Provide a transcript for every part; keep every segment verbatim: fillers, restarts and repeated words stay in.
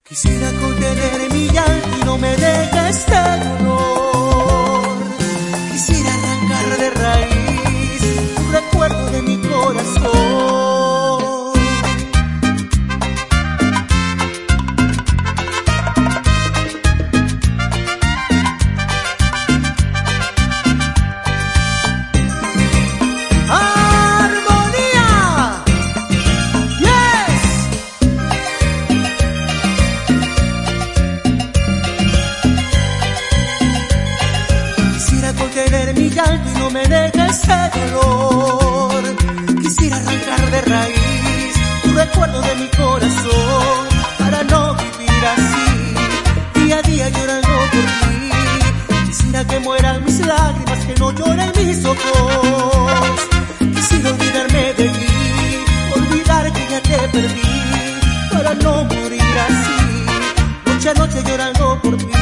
Quisiera contener mi llanto y no me dejes este dolor. Quisiera arrancar de raíz un recuerdo de mi corazón. Contener mi llanto y no me dejes este dolor. Quisiera arrancar de raíz un recuerdo de mi corazón para no vivir así, día a día llorando por ti. Quisiera que mueran mis lágrimas, que no lloren mis ojos. Quisiera olvidarme de ti, olvidar que ya te perdí, para no morir así, noche a noche llorando por ti.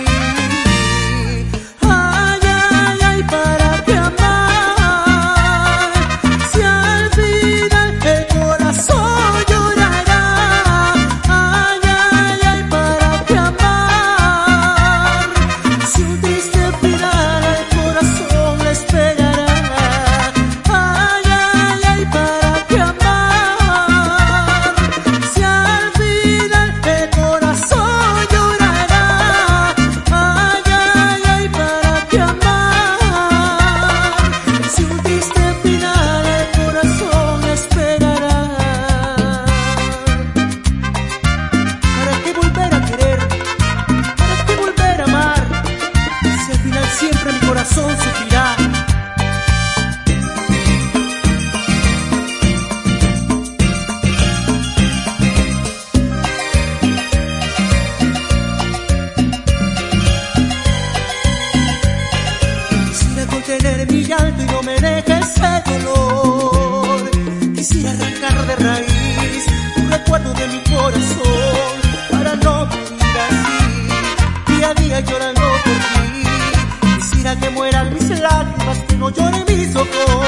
Siempre mi corazón sufrirá. Quisiera contener mi llanto y no me dejes ese dolor. Quisiera arrancar de raíz un recuerdo de mi corazón para no vivir así, día a día llorando por ti. Quisiera que mueran mis lágrimas, que no lloren mis ojos.